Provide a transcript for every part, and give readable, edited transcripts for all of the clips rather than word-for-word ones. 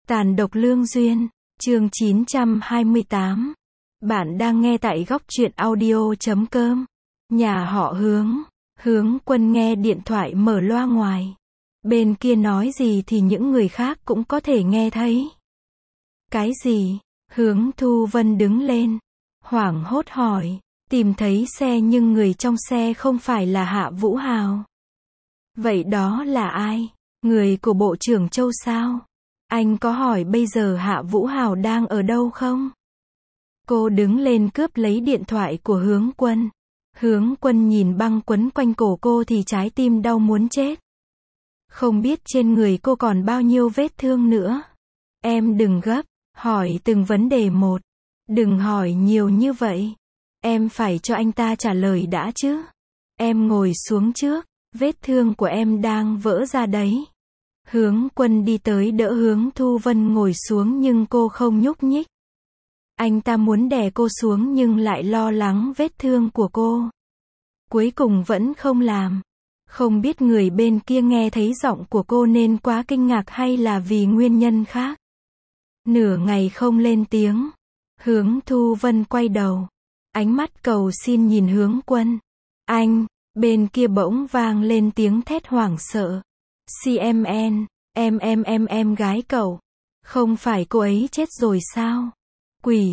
Tàn độc lương duyên, chương 928. Bạn đang nghe tại góc truyện audio.com. Nhà họ Hướng Quân nghe điện thoại mở loa ngoài. Bên kia nói gì thì những người khác cũng có thể nghe thấy. Cái gì? Hướng Thu Vân đứng lên, hoảng hốt hỏi, tìm thấy xe nhưng người trong xe không phải là Hạ Vũ Hào. Vậy đó là ai? Người của Bộ trưởng Châu sao? Anh có hỏi bây giờ Hạ Vũ Hào đang ở đâu không? Cô đứng lên cướp lấy điện thoại của Hướng Quân. Hướng Quân nhìn băng quấn quanh cổ cô thì trái tim đau muốn chết. Không biết trên người cô còn bao nhiêu vết thương nữa. Em đừng gấp, hỏi từng vấn đề một. Đừng hỏi nhiều như vậy. Em phải cho anh ta trả lời đã chứ. Em ngồi xuống trước, vết thương của em đang vỡ ra đấy. Hướng Quân đi tới đỡ Hướng Thu Vân ngồi xuống nhưng cô không nhúc nhích. Anh ta muốn đè cô xuống nhưng lại lo lắng vết thương của cô. Cuối cùng vẫn không làm. Không biết người bên kia nghe thấy giọng của cô nên quá kinh ngạc hay là vì nguyên nhân khác. Nửa ngày không lên tiếng. Hướng Thu Vân quay đầu. Ánh mắt cầu xin nhìn Hướng Quân. Anh, bên kia bỗng vang lên tiếng thét hoảng sợ. CMN, em gái cậu. Không phải cô ấy chết rồi sao? Quỷ,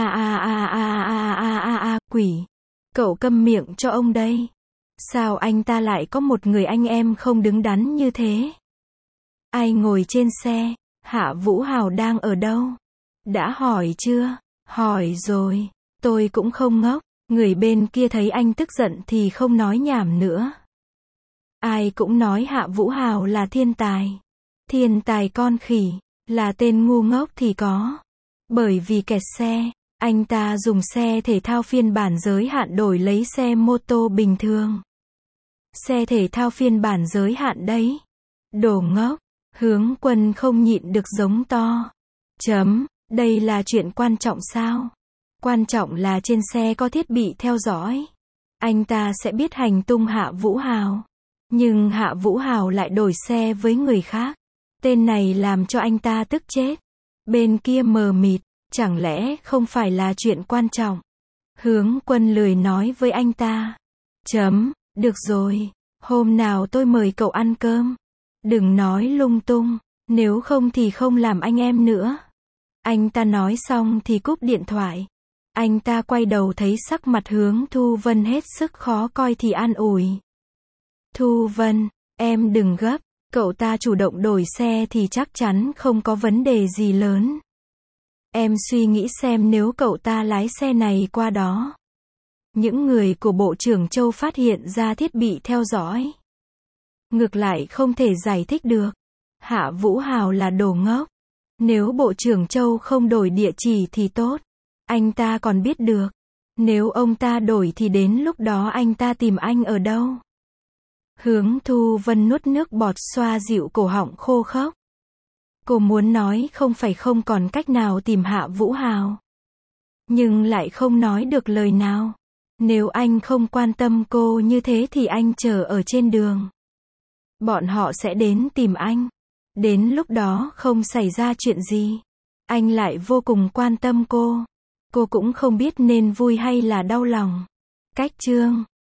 quỷ. Cậu câm miệng cho ông đây. Sao anh ta lại có một người anh em không đứng đắn như thế? Ai ngồi trên xe? Hạ Vũ Hào đang ở đâu? Đã hỏi chưa? Hỏi rồi. Tôi cũng không ngốc. Người bên kia thấy anh tức giận thì không nói nhảm nữa. Ai cũng nói Hạ Vũ Hào là thiên tài. Thiên tài con khỉ, là tên ngu ngốc thì có. Bởi vì kẹt xe, anh ta dùng xe thể thao phiên bản giới hạn đổi lấy xe mô tô bình thường. Xe thể thao phiên bản giới hạn đấy. Đồ ngốc, Hướng Quân không nhịn được giống to. Đây là chuyện quan trọng sao? Quan trọng là trên xe có thiết bị theo dõi. Anh ta sẽ biết hành tung Hạ Vũ Hào. Nhưng Hạ Vũ Hào lại đổi xe với người khác. Tên này làm cho anh ta tức chết. Bên kia mờ mịt, chẳng lẽ không phải là chuyện quan trọng? Hướng Quân lười nói với anh ta. Được rồi, hôm nào tôi mời cậu ăn cơm. Đừng nói lung tung, nếu không thì không làm anh em nữa. Anh ta nói xong thì cúp điện thoại. Anh ta quay đầu thấy sắc mặt Hướng Thu Vân hết sức khó coi thì an ủi. Thu Vân, em đừng gấp, cậu ta chủ động đổi xe thì chắc chắn không có vấn đề gì lớn. Em suy nghĩ xem nếu cậu ta lái xe này qua đó. Những người của Bộ trưởng Châu phát hiện ra thiết bị theo dõi. Ngược lại không thể giải thích được. Hạ Vũ Hào là đồ ngốc. Nếu Bộ trưởng Châu không đổi địa chỉ thì tốt. Anh ta còn biết được. Nếu ông ta đổi thì đến lúc đó anh ta tìm anh ở đâu? Hướng Thu Vân nuốt nước bọt xoa dịu cổ họng khô khốc. Cô muốn nói không phải không còn cách nào tìm Hạ Vũ Hào. Nhưng lại không nói được lời nào. Nếu anh không quan tâm cô như thế thì anh chờ ở trên đường. Bọn họ sẽ đến tìm anh. Đến lúc đó không xảy ra chuyện gì. Anh lại vô cùng quan tâm cô. Cô cũng không biết nên vui hay là đau lòng. Cách chương